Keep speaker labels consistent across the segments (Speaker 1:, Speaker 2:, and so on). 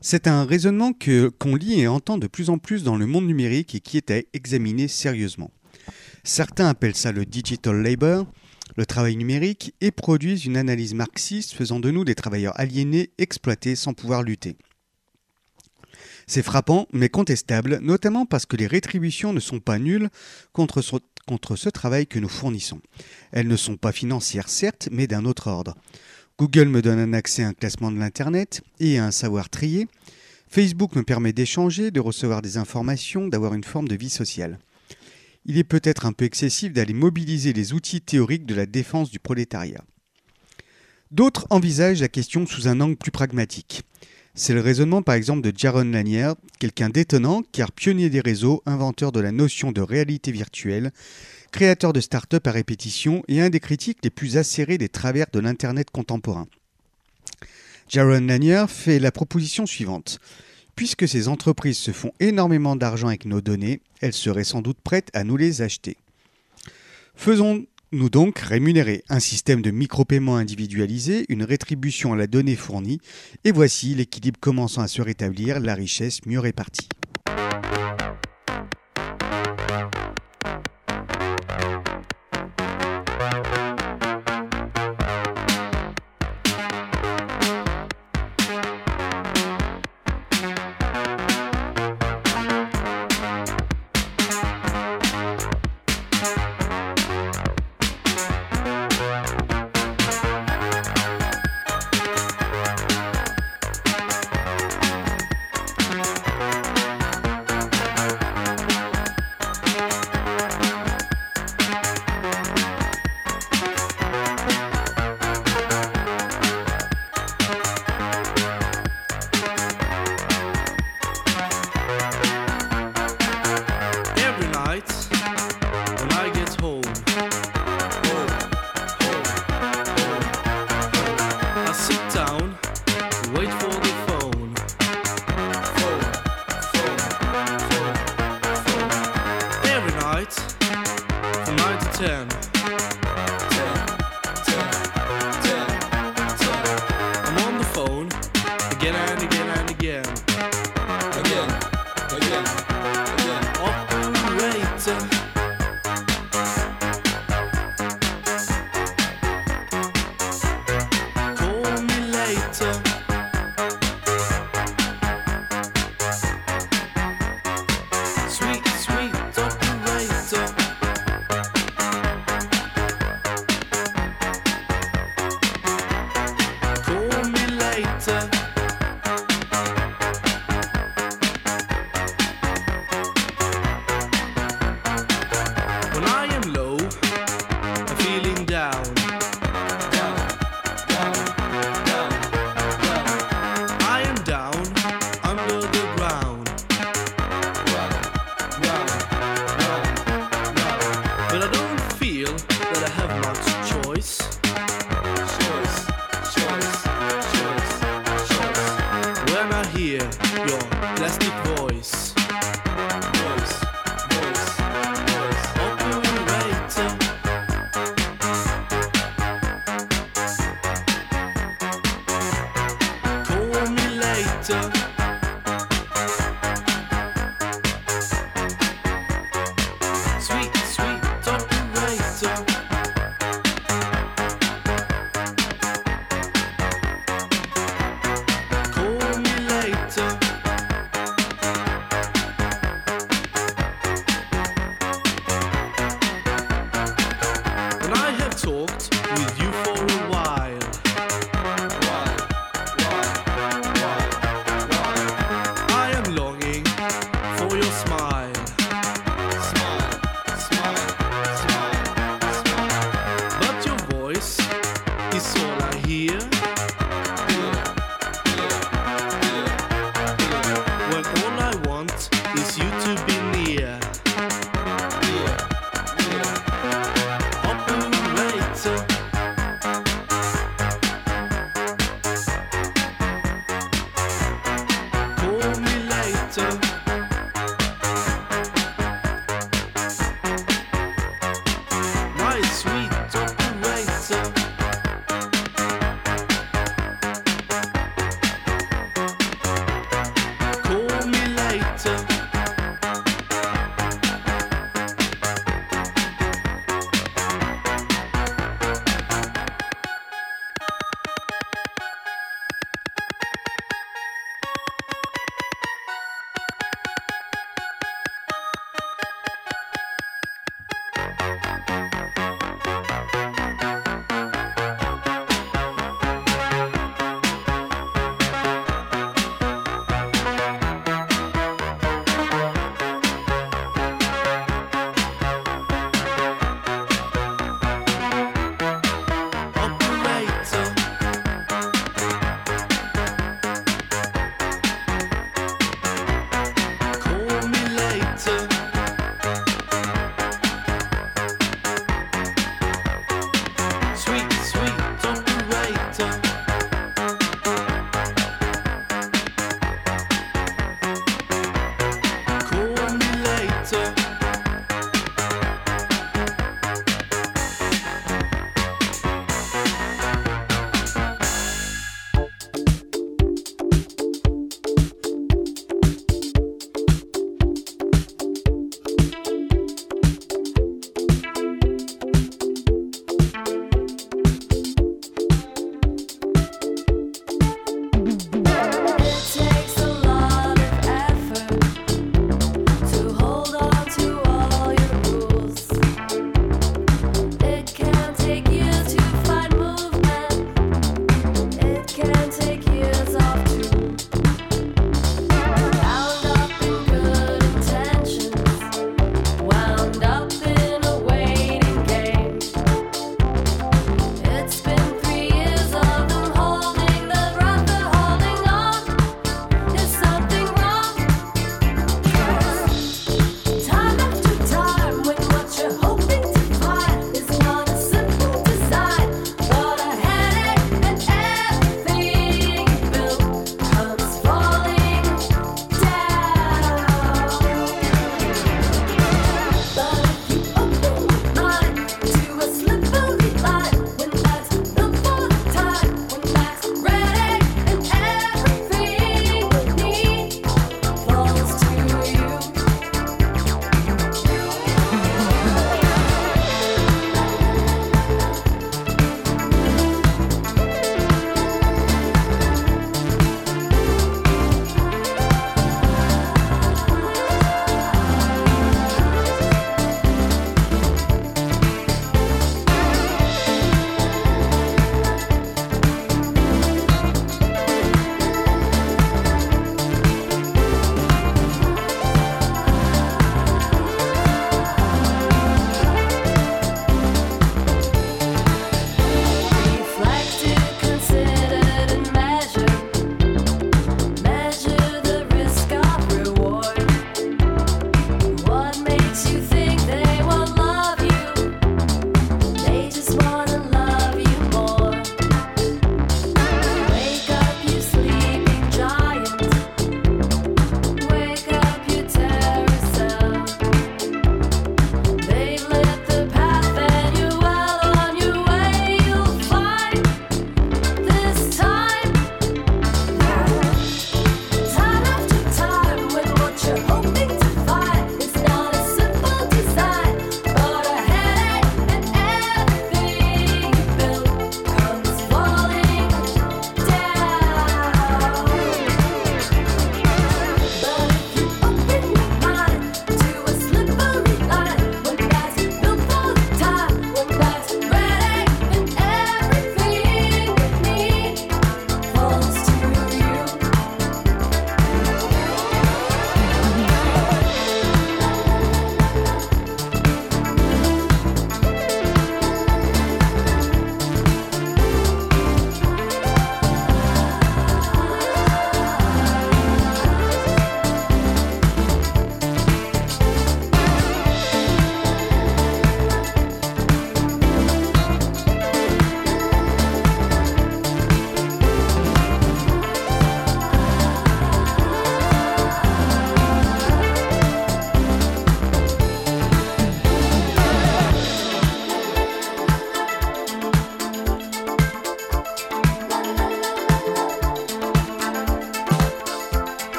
Speaker 1: C'est un raisonnement qu'on lit et entend de plus en plus dans le monde numérique et qui est à examiner sérieusement. Certains appellent ça le digital labor, le travail numérique, et produisent une analyse marxiste faisant de nous des travailleurs aliénés, exploités sans pouvoir lutter. C'est frappant, mais contestable, notamment parce que les rétributions ne sont pas nulles contre ce travail que nous fournissons. Elles ne sont pas financières, certes, mais d'un autre ordre. Google me donne un accès à un classement de l'Internet et à un savoir trié. Facebook me permet d'échanger, de recevoir des informations, d'avoir une forme de vie sociale. Il est peut-être un peu excessif d'aller mobiliser les outils théoriques de la défense du prolétariat. D'autres envisagent la question sous un angle plus pragmatique. C'est le raisonnement par exemple de Jaron Lanier, quelqu'un d'étonnant car pionnier des réseaux, inventeur de la notion de réalité virtuelle, créateur de start-up à répétition et un des critiques les plus acérés des travers de l'Internet contemporain. Jaron Lanier fait la proposition suivante. Puisque ces entreprises se font énormément d'argent avec nos données, elles seraient sans doute prêtes à nous les acheter. Faisons-nous donc rémunérer un système de micro-paiement individualisé, une rétribution à la donnée fournie, et voici l'équilibre commençant à se rétablir, la richesse mieux répartie.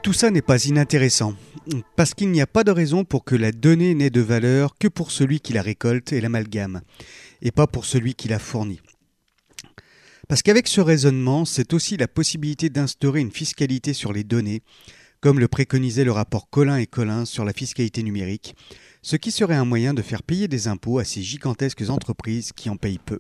Speaker 1: tout ça n'est pas inintéressant, parce qu'il n'y a pas de raison pour que la donnée n'ait de valeur que pour celui qui la récolte et l'amalgame, et pas pour celui qui la fournit. Parce qu'avec ce raisonnement, c'est aussi la possibilité d'instaurer une fiscalité sur les données, comme le préconisait le rapport Collin et Collin sur la fiscalité numérique, ce qui serait un moyen de faire payer des impôts à ces gigantesques entreprises qui en payent peu.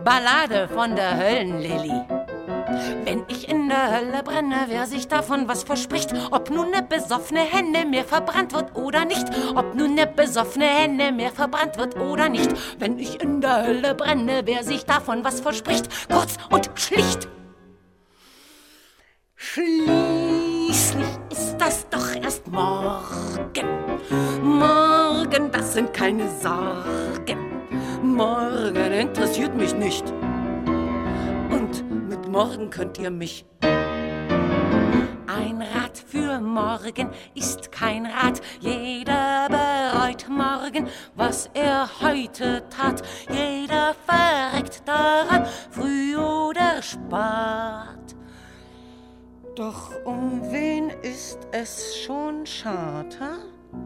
Speaker 2: Ballade von der Höllenlilly. Wenn ich in der Hölle brenne, wer sich davon was verspricht, ob nun ne besoffene Henne mir verbrannt wird oder nicht, ob nun ne besoffene Henne mir verbrannt wird oder nicht. Wenn ich in der Hölle brenne, wer sich davon was verspricht, kurz und schlicht. Schließlich ist das doch erst morgen. Morgen, das sind keine Sorgen. Morgen interessiert mich nicht. Und mit morgen könnt ihr mich. Ein Rat für morgen ist kein Rat. Jeder bereut morgen, was er heute tat. Jeder verreckt daran, früh oder spät. Doch um wen ist es schon schade?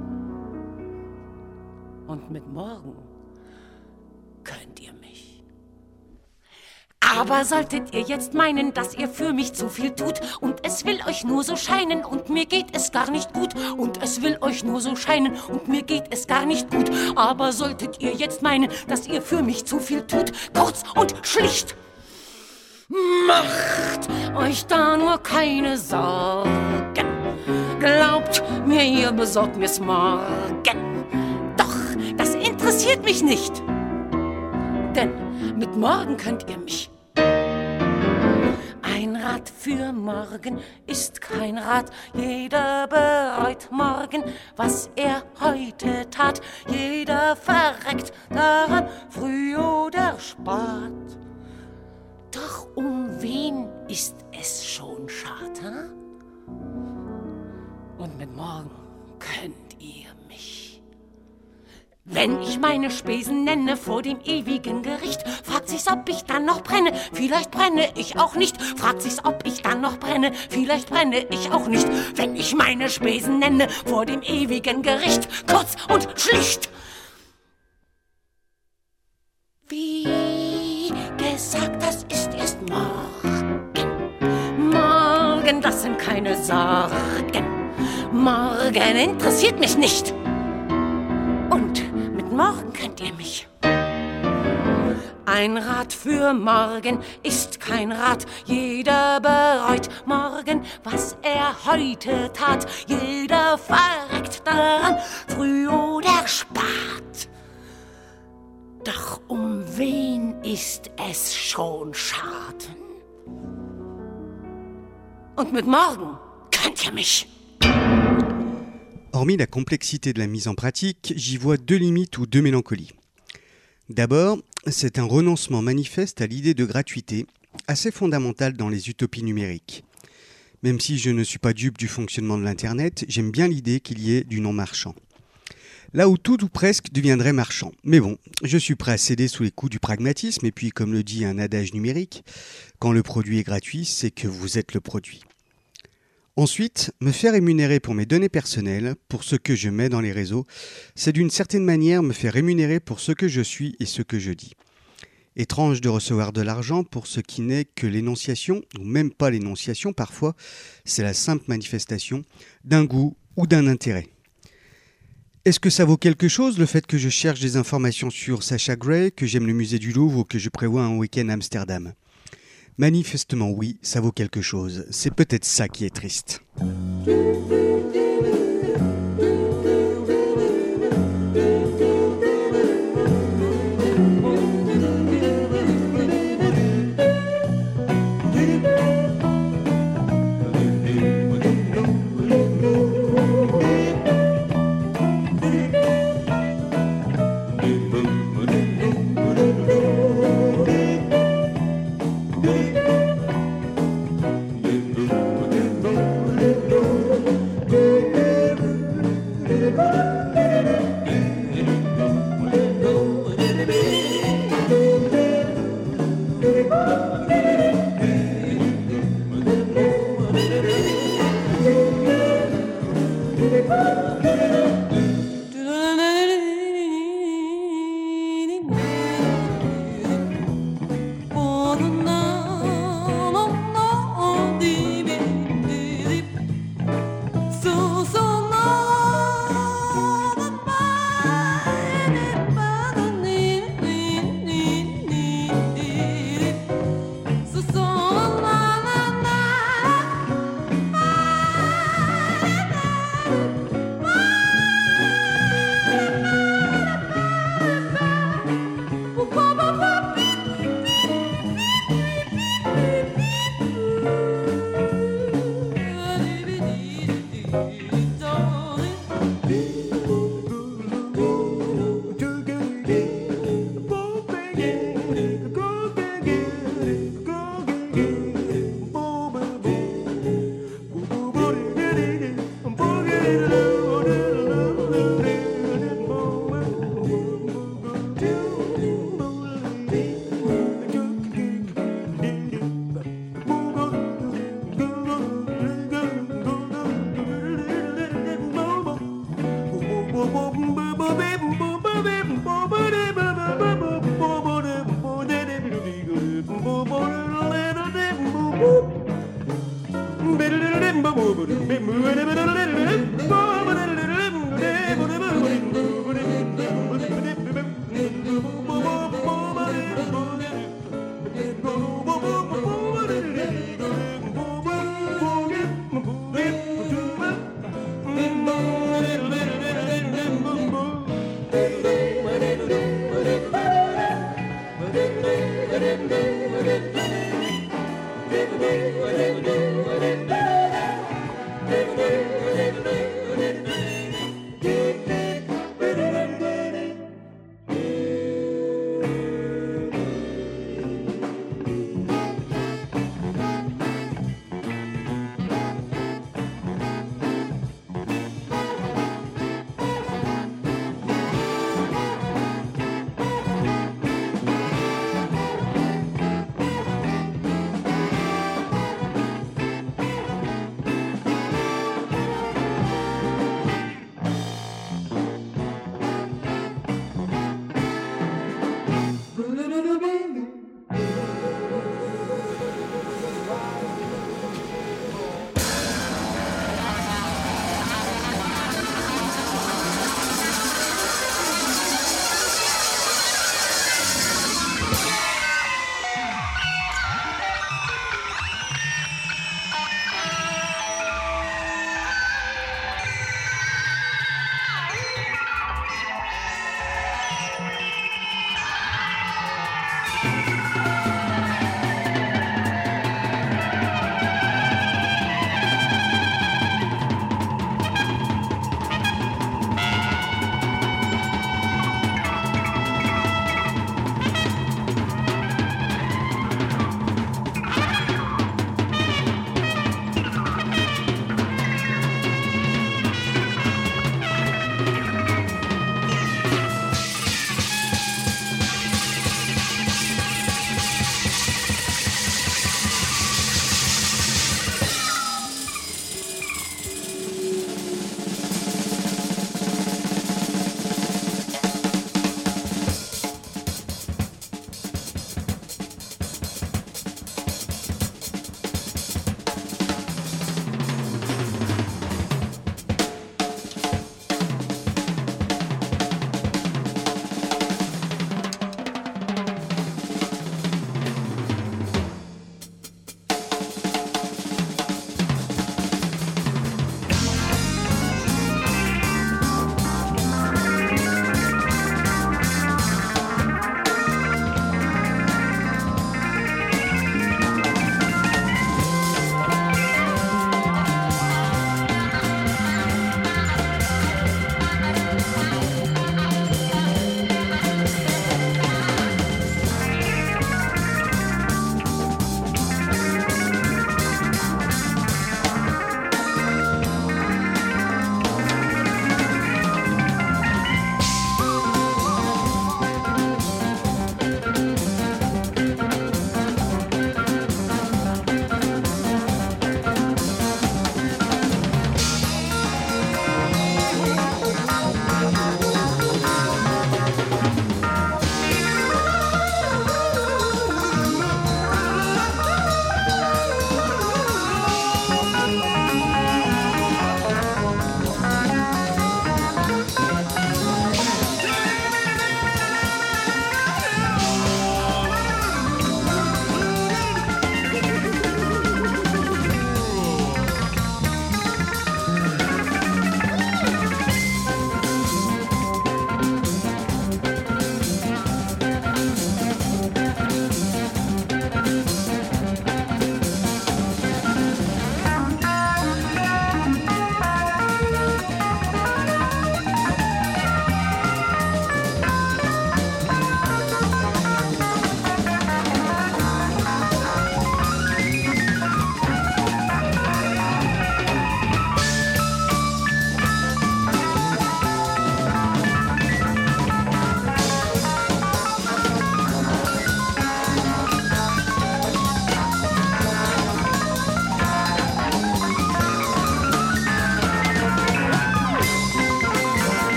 Speaker 2: Und mit morgen könnt ihr mich. Aber solltet ihr jetzt meinen, dass ihr für mich zu viel tut und es will euch nur so scheinen und mir geht es gar nicht gut und es will euch nur so scheinen und mir geht es gar nicht gut. Aber solltet ihr jetzt meinen, dass ihr für mich zu viel tut, kurz und schlicht, macht euch da nur keine Sorgen. Glaubt mir, ihr besorgt mir's morgen. Doch, das interessiert mich nicht. Denn mit morgen könnt ihr mich. Ein Rat für morgen ist kein Rat. Jeder bereut morgen, was er heute tat. Jeder verreckt daran, früh oder spät. Doch um wen ist es schon schade? Und mit morgen könnt ihr mich. Wenn ich meine Spesen nenne vor dem ewigen Gericht, fragt sich's, ob ich dann noch brenne, vielleicht brenne ich auch nicht. Fragt sich's, ob ich dann noch brenne, vielleicht brenne ich auch nicht. Wenn ich meine Spesen nenne vor dem ewigen Gericht, kurz und schlicht. Wie gesagt, das ist erst morgen. Morgen, das sind keine Sorgen. Morgen interessiert mich nicht. Und mit morgen könnt ihr mich. Ein Rat für morgen ist kein Rat. Jeder bereut morgen, was er heute tat. Jeder verreckt daran, früh oder spät. Doch um wen ist es schon schade? Und mit morgen könnt ihr mich.
Speaker 1: Hormis la complexité de la mise en pratique, j'y vois deux limites ou deux mélancolies. D'abord, c'est un renoncement manifeste à l'idée de gratuité, assez fondamentale dans les utopies numériques. Même si je ne suis pas dupe du fonctionnement de l'Internet, j'aime bien l'idée qu'il y ait du non-marchand. Là où tout ou presque deviendrait marchand. Mais bon, je suis prêt à céder sous les coups du pragmatisme, et puis comme le dit un adage numérique, quand le produit est gratuit, c'est que vous êtes le produit. Ensuite, me faire rémunérer pour mes données personnelles, pour ce que je mets dans les réseaux, c'est d'une certaine manière me faire rémunérer pour ce que je suis et ce que je dis. Étrange de recevoir de l'argent pour ce qui n'est que l'énonciation, ou même pas l'énonciation parfois, c'est la simple manifestation d'un goût ou d'un intérêt. Est-ce que ça vaut quelque chose, le fait que je cherche des informations sur Sasha Grey, que j'aime le musée du Louvre ou que je prévois un week-end à Amsterdam ? Manifestement oui, ça vaut quelque chose. C'est peut-être ça qui est triste.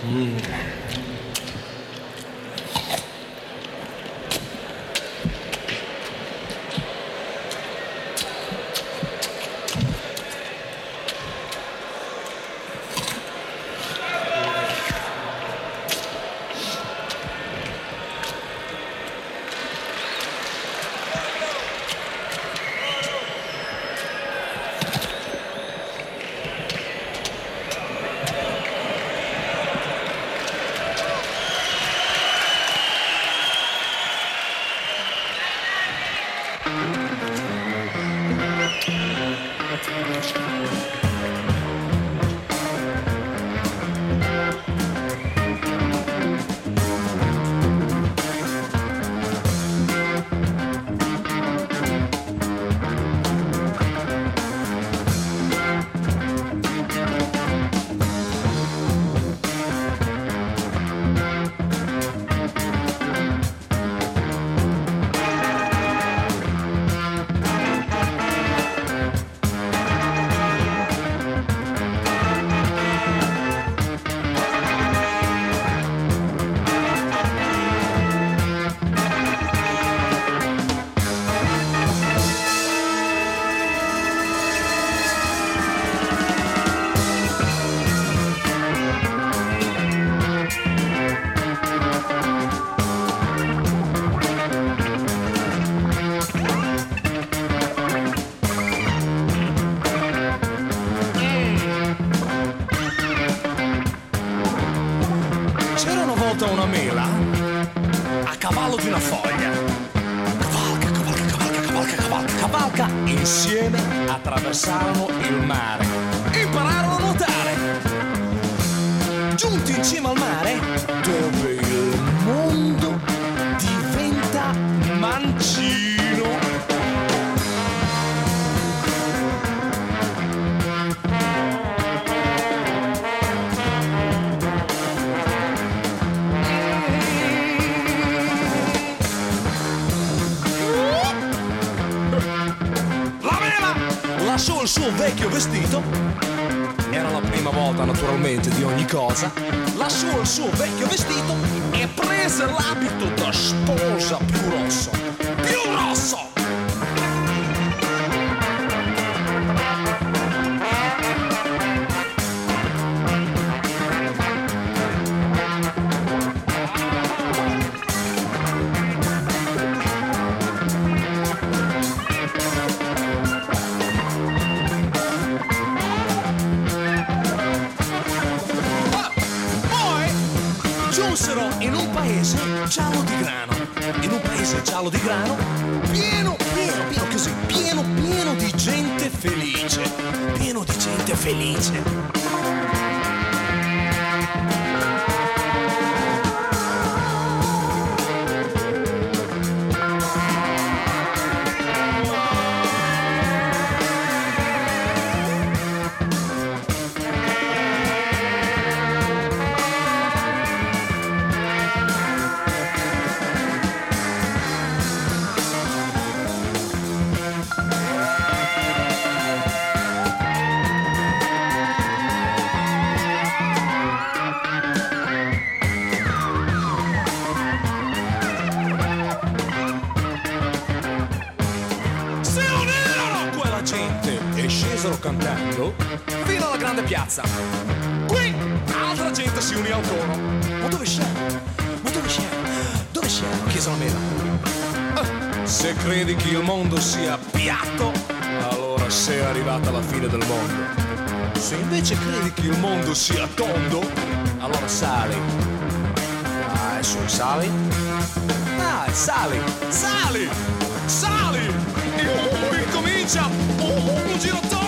Speaker 3: Una mela a cavallo di una foglia. Cavalca, cavalca, cavalca, cavalca, cavalca, cavalca. Insieme attraversarono il mare. Impararono a nuotare. Giunti in cima al mare, dove il mondo diventa mancino. Lasciò il suo vecchio vestito, era la prima volta naturalmente di ogni cosa, lasciò il suo vecchio vestito e prese l'abito da sposa più rosso, più rosso! In un paese giallo di grano, in un paese giallo di grano, pieno, pieno, pieno, così, pieno, pieno di gente felice, pieno di gente felice. Cantando fino alla grande piazza. Qui altra gente si unì al coro. Ma dove siamo? Ma dove siamo? Dove siamo? Chiese la mela. Se credi che il mondo sia piatto, allora sei arrivata alla fine del mondo. Se invece credi che il mondo sia tondo, allora sali. Dai, su, sali. Dai, sali, sali, sali. E incomincia un giro tondo.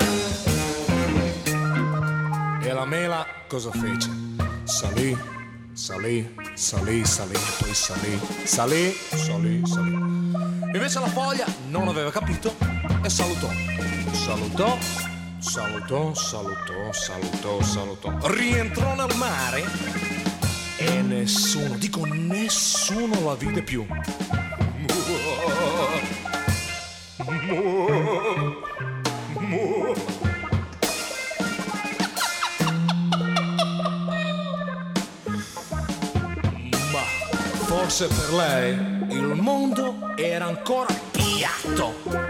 Speaker 3: Cosa fece? Salì, salì, salì, salì, poi salì, salì, salì, salì. Invece la foglia non aveva capito e salutò. Salutò, salutò, salutò, salutò, salutò. Rientrò nel mare e nessuno, dico nessuno la vide più. Ma forse per lei il mondo era ancora piatto.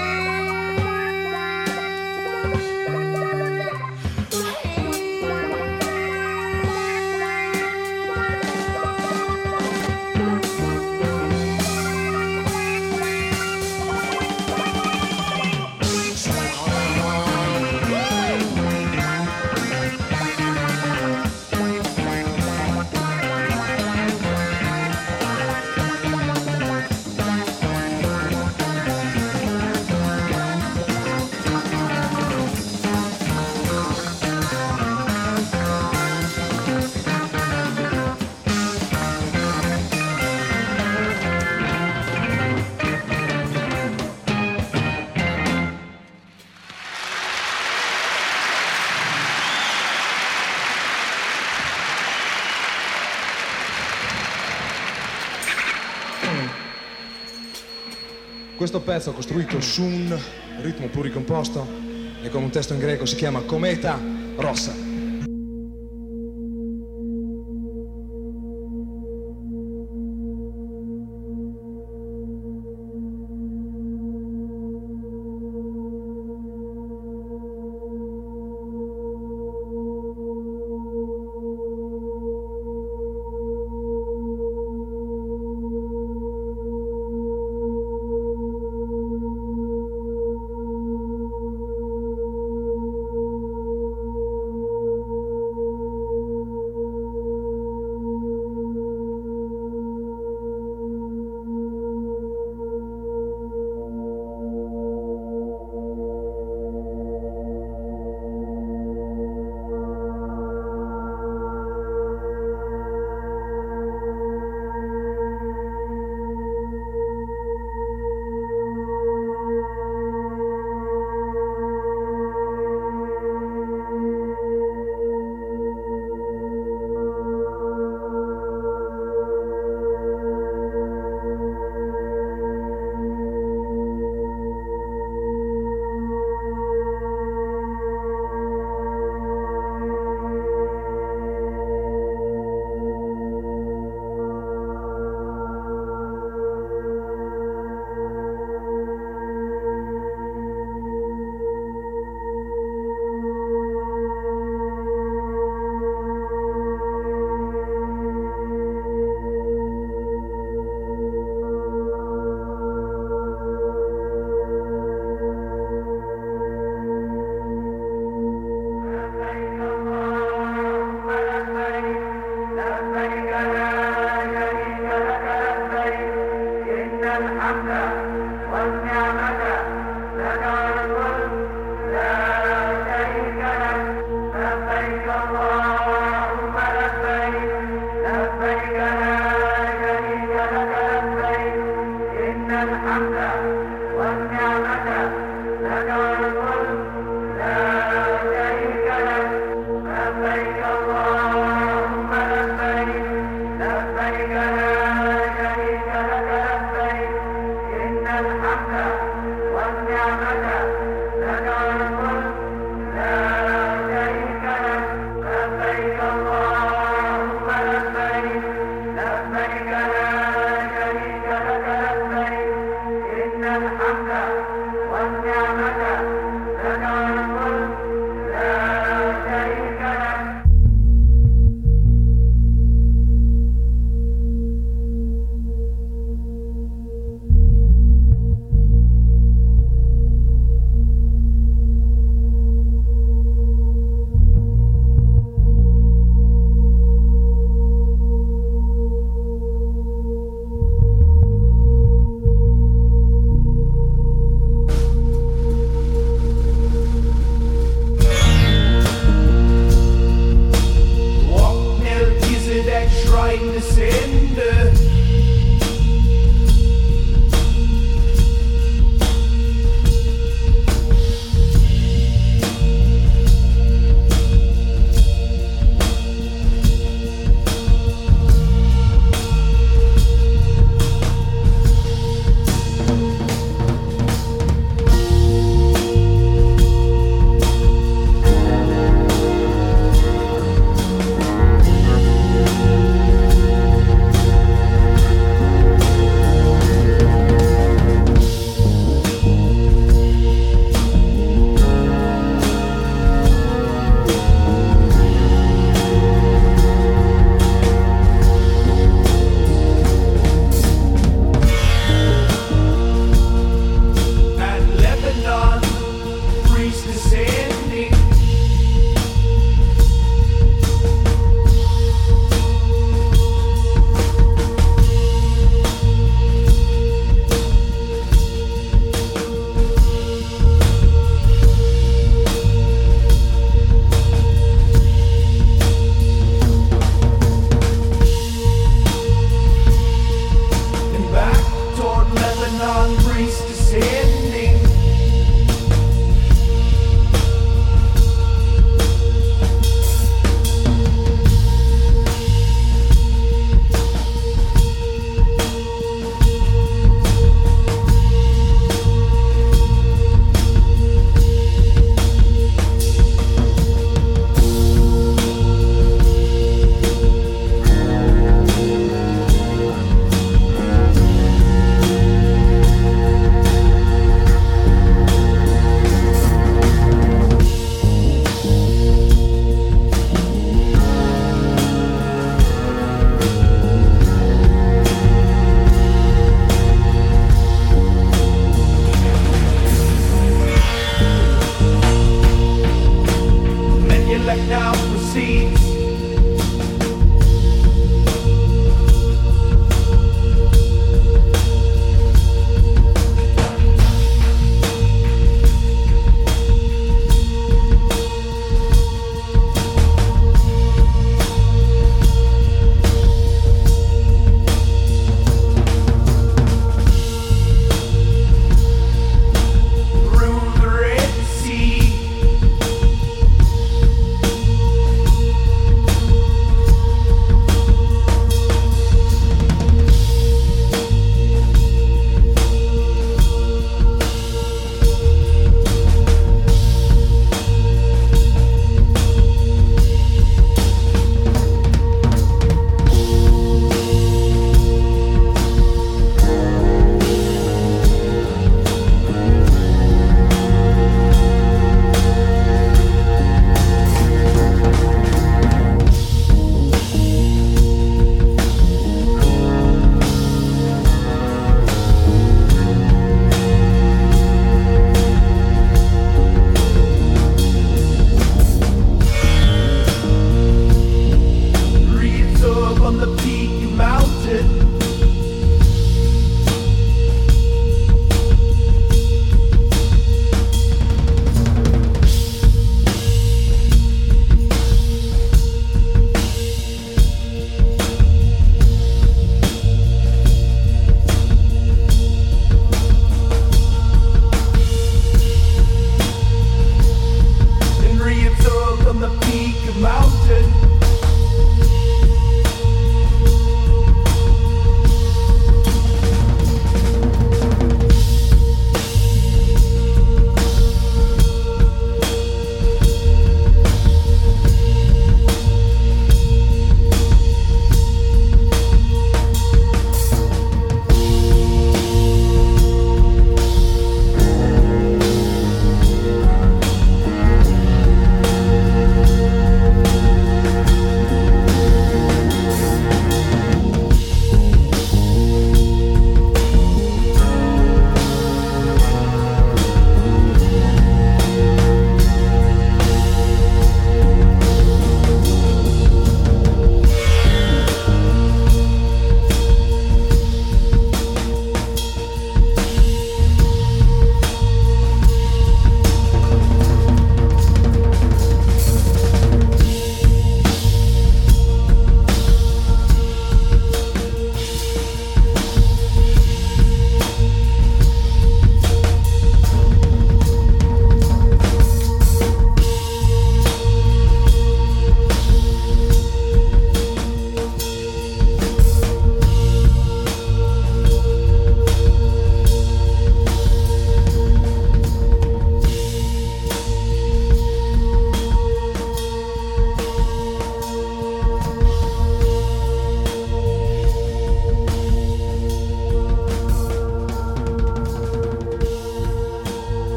Speaker 3: Questo pezzo costruito su un ritmo pluricomposto e con un testo in greco si chiama Cometa Rossa.